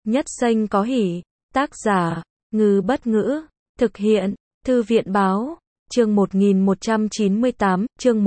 Nhất xanh có hỉ. Tác giả, Ngư Bất Ngữ. Thực hiện, Thư viện Báo. Chương 1198, chương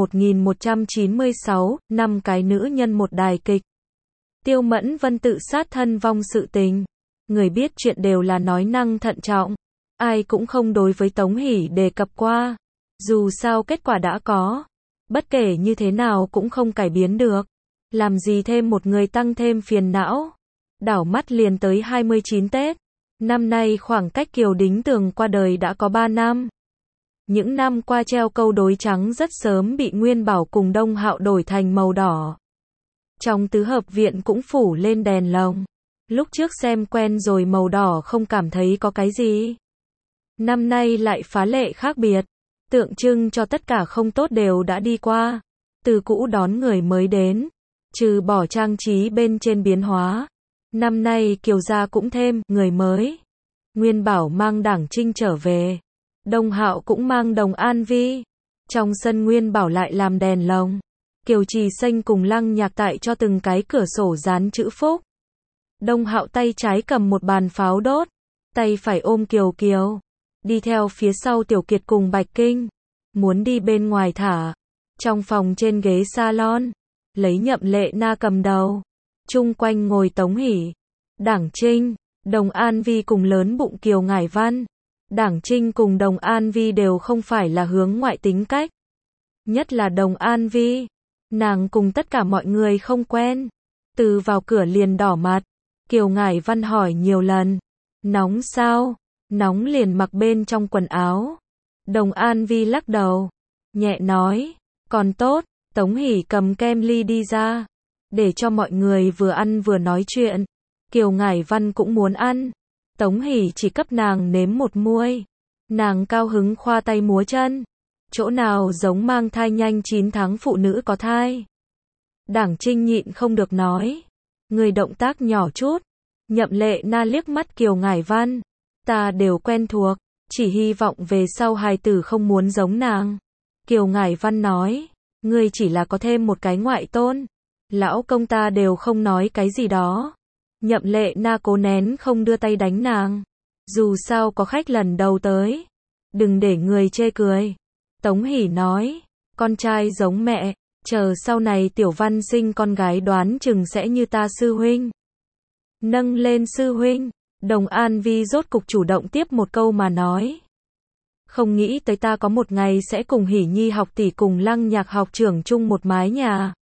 1196, 5 cái nữ nhân một đài kịch. Tiêu Mẫn Vân tự sát thân vong sự tình. Người biết chuyện đều là nói năng thận trọng. Ai cũng không đối với Tống Hỷ đề cập qua. Dù sao kết quả đã có. Bất kể như thế nào cũng không cải biến được. Làm gì thêm một người tăng thêm phiền não. Đảo mắt liền tới 29 Tết. Năm nay khoảng cách Kiều Đính Tường qua đời đã có 3 năm. Những năm qua treo câu đối trắng rất sớm bị Nguyên Bảo cùng Đông Hạo đổi thành màu đỏ. Trong tứ hợp viện cũng phủ lên đèn lồng. Lúc trước xem quen rồi màu đỏ không cảm thấy có cái gì. Năm nay lại phá lệ khác biệt. Tượng trưng cho tất cả không tốt đều đã đi qua. Từ cũ đón người mới đến. Trừ bỏ trang trí bên trên biến hóa. Năm nay Kiều gia cũng thêm người mới. Nguyên Bảo mang Đảng Trinh trở về. Đông Hạo cũng mang Đồng An Vi. Trong sân Nguyên Bảo lại làm đèn lồng. Kiều Trì Xanh cùng Lăng Nhạc tại cho từng cái cửa sổ dán chữ phúc. Đông Hạo tay trái cầm một bàn pháo đốt. Tay phải ôm Kiều Kiều. Đi theo phía sau Tiểu Kiệt cùng Bạch Kinh. Muốn đi bên ngoài thả. Trong phòng trên ghế salon. Lấy Nhậm Lệ Na cầm đầu. Chung quanh ngồi Tống Hỷ. Đảng Trinh. Đồng An Vi cùng lớn bụng Kiều Ngải Văn. Đảng Trinh cùng Đồng An Vi đều không phải là hướng ngoại tính cách. Nhất là Đồng An Vi. Nàng cùng tất cả mọi người không quen. Từ vào cửa liền đỏ mặt. Kiều Ngải Văn hỏi nhiều lần. Nóng sao? Nóng liền mặc bên trong quần áo. Đồng An Vi lắc đầu. Nhẹ nói. Còn tốt. Tống Hỷ cầm kem ly đi ra. Để cho mọi người vừa ăn vừa nói chuyện. Kiều Ngải Văn cũng muốn ăn. Tống Hỷ chỉ cấp nàng nếm một muôi. Nàng cao hứng khoa tay múa chân. Chỗ nào giống mang thai nhanh 9 tháng phụ nữ có thai. Đảng Trinh nhịn không được nói. Người động tác nhỏ chút. Nhậm Lệ Na liếc mắt Kiều Ngải Văn. Ta đều quen thuộc. Chỉ hy vọng về sau hài tử không muốn giống nàng. Kiều Ngải Văn nói. Ngươi chỉ là có thêm một cái ngoại tôn. Lão công ta đều không nói cái gì đó. Nhậm Lệ Na cố nén không đưa tay đánh nàng. Dù sao có khách lần đầu tới. Đừng để người chê cười. Tống Hỷ nói. Con trai giống mẹ. Chờ sau này Tiểu Văn sinh con gái đoán chừng sẽ như ta sư huynh. Nâng lên sư huynh. Đồng An Vi rốt cục chủ động tiếp một câu mà nói. Không nghĩ tới ta có một ngày sẽ cùng Hỷ Nhi học tỷ cùng Lăng Nhạc học trưởng chung một mái nhà.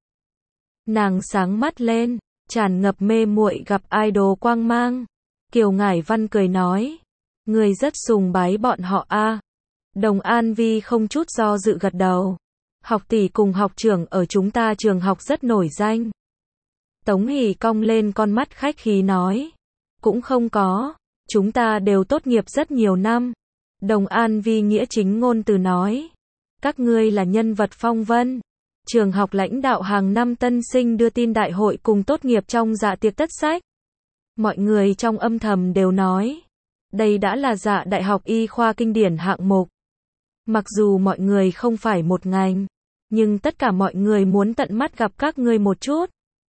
Nàng sáng mắt lên. Tràn ngập mê muội gặp idol quang mang. Kiều Ngải Văn cười nói. Người rất sùng bái bọn họ a. Đồng An Vi không chút do dự gật đầu. Học tỷ cùng học trưởng ở chúng ta trường học rất nổi danh. Tống Hỷ cong lên con mắt khách khí nói. Cũng không có. Chúng ta đều tốt nghiệp rất nhiều năm. Đồng An Vi nghĩa chính ngôn từ nói. Các ngươi là nhân vật phong vân. Trường học lãnh đạo hàng năm tân sinh đưa tin đại hội cùng tốt nghiệp trong dạ tiệc tất sách. Mọi người trong âm thầm đều nói. Đây đã là dạ đại học y khoa kinh điển hạng mục. Mặc dù mọi người không phải một ngành. Nhưng tất cả mọi người muốn tận mắt gặp các ngươi một chút.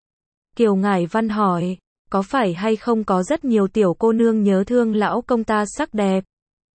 Kiều Ngải Văn hỏi. Có phải hay không có rất nhiều tiểu cô nương nhớ thương lão công ta sắc đẹp?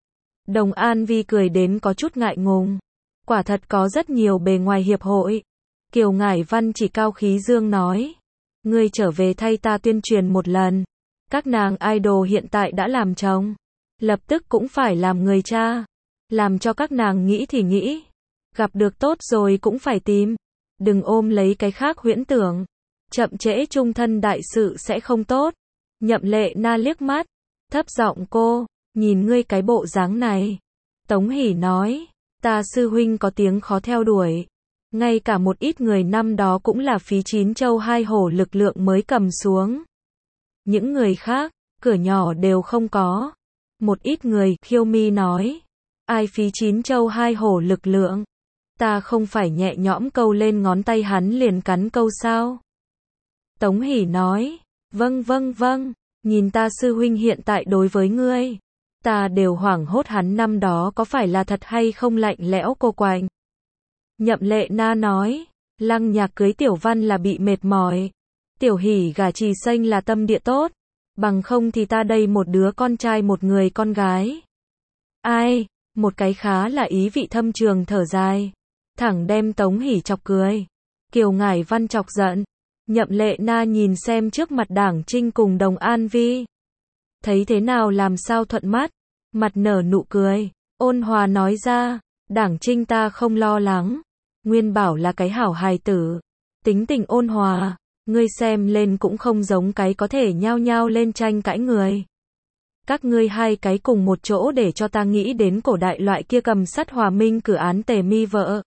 Đồng An Vi cười đến có chút ngại ngùng. Quả thật có rất nhiều bề ngoài hiệp hội. Kiều Ngải Văn chỉ cao khí dương nói. Ngươi trở về thay ta tuyên truyền một lần. Các nàng idol hiện tại đã làm chồng. Lập tức cũng phải làm người cha. Làm cho các nàng nghĩ thì nghĩ. Gặp được tốt rồi cũng phải tìm. Đừng ôm lấy cái khác huyễn tưởng. Chậm trễ chung thân đại sự sẽ không tốt. Nhậm Lệ Na liếc mắt. Thấp giọng cô. Nhìn ngươi cái bộ dáng này. Tống Hỷ nói. Ta sư huynh có tiếng khó theo đuổi. Ngay cả một ít người năm đó cũng là phí 9 châu 2 hổ lực lượng mới cầm xuống. Những người khác, cửa nhỏ đều không có. Một ít người, Khiêu Mi nói. Ai phí 9 châu 2 hổ lực lượng? Ta không phải nhẹ nhõm câu lên ngón tay hắn liền cắn câu sao? Tống Hỷ nói. Vâng vâng vâng, nhìn ta sư huynh hiện tại đối với ngươi. Ta đều hoảng hốt hắn năm đó có phải là thật hay không lạnh lẽo cô quạnh. Nhậm Lệ Na nói. Lăng Nhạc cưới Tiểu Văn là bị mệt mỏi. Tiểu Hỷ gả Trì Xanh là tâm địa tốt. Bằng không thì ta đây một đứa con trai một người con gái. Ai, một cái khá là ý vị thâm trường thở dài. Thẳng đem Tống Hỷ chọc cười. Kiều Ngải Văn chọc giận. Nhậm Lệ Na nhìn xem trước mặt Đảng Trinh cùng Đồng An Vi. Thấy thế nào làm sao thuận mắt. Mặt nở nụ cười. Ôn hòa nói ra. Đảng Trinh ta không lo lắng. Nguyên Bảo là cái hảo hài tử. Tính tình ôn hòa. Ngươi xem lên cũng không giống cái có thể nhao nhao lên tranh cãi người. Các ngươi hai cái cùng một chỗ để cho ta nghĩ đến cổ đại loại kia cầm sắt hòa minh cử án tề mi vợ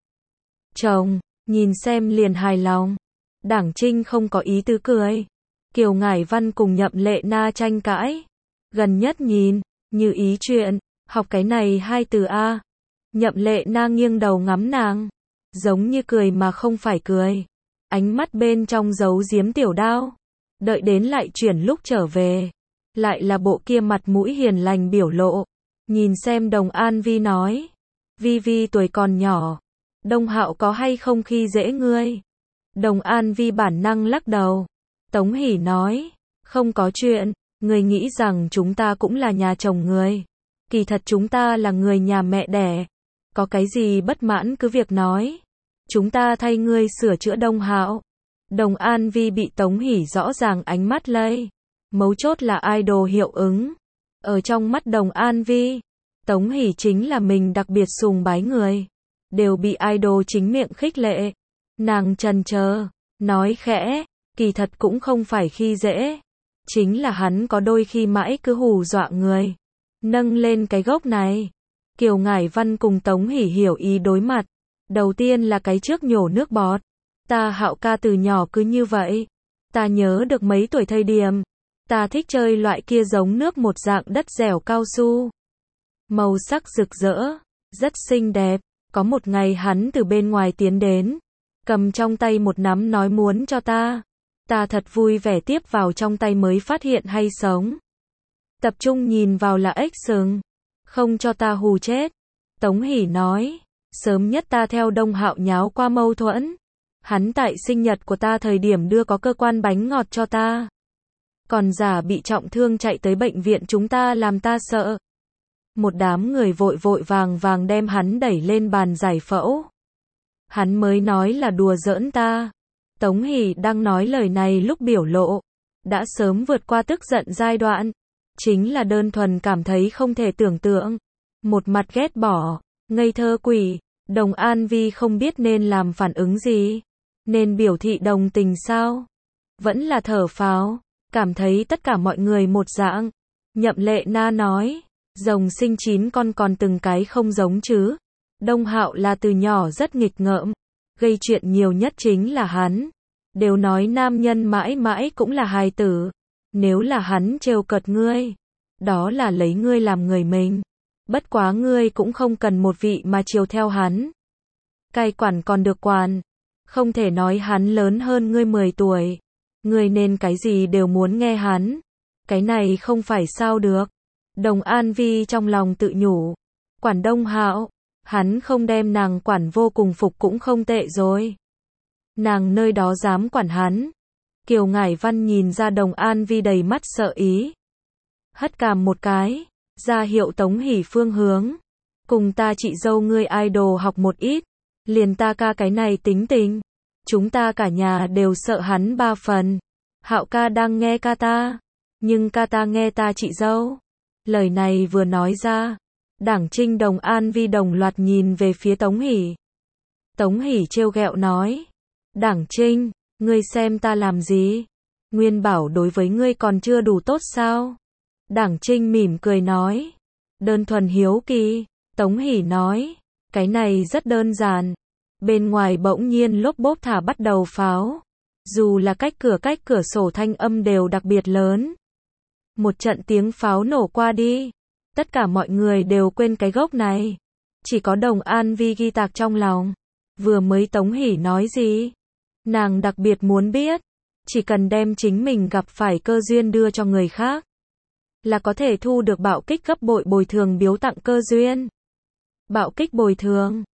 chồng, nhìn xem liền hài lòng. Đảng Trinh không có ý tứ cười. Kiều Ngải Văn cùng Nhậm Lệ Na tranh cãi. Gần nhất nhìn, như ý chuyện, học cái này hai từ A. Nhậm Lệ Na nghiêng đầu ngắm nàng. Giống như cười mà không phải cười. Ánh mắt bên trong giấu giếm tiểu đao. Đợi đến lại chuyển lúc trở về. Lại là bộ kia mặt mũi hiền lành biểu lộ. Nhìn xem Đồng An Vi nói. Vi Vi tuổi còn nhỏ. Đông Hạo có hay không khi dễ ngươi? Đồng An Vi bản năng lắc đầu. Tống Hỷ nói. Không có chuyện. Ngươi nghĩ rằng chúng ta cũng là nhà chồng ngươi. Kỳ thật chúng ta là người nhà mẹ đẻ. Có cái gì bất mãn cứ việc nói. Chúng ta thay ngươi sửa chữa Đông Hạo. Đồng An Vi bị Tống Hỷ rõ ràng ánh mắt lây. Mấu chốt là idol hiệu ứng. Ở trong mắt Đồng An Vi, Tống Hỷ chính là mình đặc biệt sùng bái người. Đều bị idol chính miệng khích lệ. Nàng chần chờ, nói khẽ, kỳ thật cũng không phải khi dễ. Chính là hắn có đôi khi mãi cứ hù dọa người. Nâng lên cái gốc này. Kiều Ngải Văn cùng Tống Hỷ hiểu ý đối mặt. Đầu tiên là cái trước nhổ nước bọt. Ta Hạo ca từ nhỏ cứ như vậy. Ta nhớ được mấy tuổi thời điểm. Ta thích chơi loại kia giống nước một dạng đất dẻo cao su. Màu sắc rực rỡ, rất xinh đẹp. Có một ngày hắn từ bên ngoài tiến đến. Cầm trong tay một nắm nói muốn cho ta. Ta thật vui vẻ tiếp vào trong tay mới phát hiện hay sống. Tập trung nhìn vào là ếch sừng. Không cho ta hù chết. Tống Hỷ nói. Sớm nhất ta theo Đông Hạo nháo qua mâu thuẫn. Hắn tại sinh nhật của ta thời điểm đưa có cơ quan bánh ngọt cho ta. Còn giả bị trọng thương chạy tới bệnh viện chúng ta làm ta sợ. Một đám người vội vội vàng vàng đem hắn đẩy lên bàn giải phẫu. Hắn mới nói là đùa giỡn ta. Tống Hỷ đang nói lời này lúc biểu lộ. Đã sớm vượt qua tức giận giai đoạn. Chính là đơn thuần cảm thấy không thể tưởng tượng. Một mặt ghét bỏ. Ngây thơ quỷ. Đồng An Vi không biết nên làm phản ứng gì. Nên biểu thị đồng tình sao? Vẫn là thở phào. Cảm thấy tất cả mọi người một dạng. Nhậm Lệ Na nói. Rồng sinh 9 con còn từng cái không giống chứ. Đông Hạo là từ nhỏ rất nghịch ngợm. Gây chuyện nhiều nhất chính là hắn. Đều nói nam nhân mãi mãi cũng là hài tử. Nếu là hắn trêu cợt ngươi. Đó là lấy ngươi làm người mình. Bất quá ngươi cũng không cần một vị mà chiều theo hắn. Cai quản còn được quản. Không thể nói hắn lớn hơn ngươi 10 tuổi. Ngươi nên cái gì đều muốn nghe hắn. Cái này không phải sao được. Đồng An Vi trong lòng tự nhủ. Quản Đông Hạo. Hắn không đem nàng quản vô cùng phục cũng không tệ rồi. Nàng nơi đó dám quản hắn. Kiều Ngải Văn nhìn ra Đồng An Vi đầy mắt sợ ý. Hất cằm một cái. Ra hiệu Tống Hỷ phương hướng. Cùng ta chị dâu ngươi idol học một ít. Liền ta ca cái này tính tình. Chúng ta cả nhà đều sợ hắn 3 phần. Hạo ca đang nghe ca ta. Nhưng ca ta nghe ta chị dâu. Lời này vừa nói ra. Đảng Trinh Đồng An Vi đồng loạt nhìn về phía Tống Hỷ. Tống Hỷ trêu ghẹo nói. Đảng Trinh, ngươi xem ta làm gì? Nguyên Bảo đối với ngươi còn chưa đủ tốt sao? Đảng Trinh mỉm cười nói. Đơn thuần hiếu kỳ. Tống Hỷ nói. Cái này rất đơn giản. Bên ngoài bỗng nhiên lốp bốp thả bắt đầu pháo. Dù là cách cửa sổ thanh âm đều đặc biệt lớn. Một trận tiếng pháo nổ qua đi. Tất cả mọi người đều quên cái gốc này. Chỉ có Đồng An Vi ghi tạc trong lòng. Vừa mới Tống Hỷ nói gì? Nàng đặc biệt muốn biết. Chỉ cần đem chính mình gặp phải cơ duyên đưa cho người khác. Là có thể thu được bạo kích gấp bội bồi thường biếu tặng cơ duyên. Bạo kích bồi thường.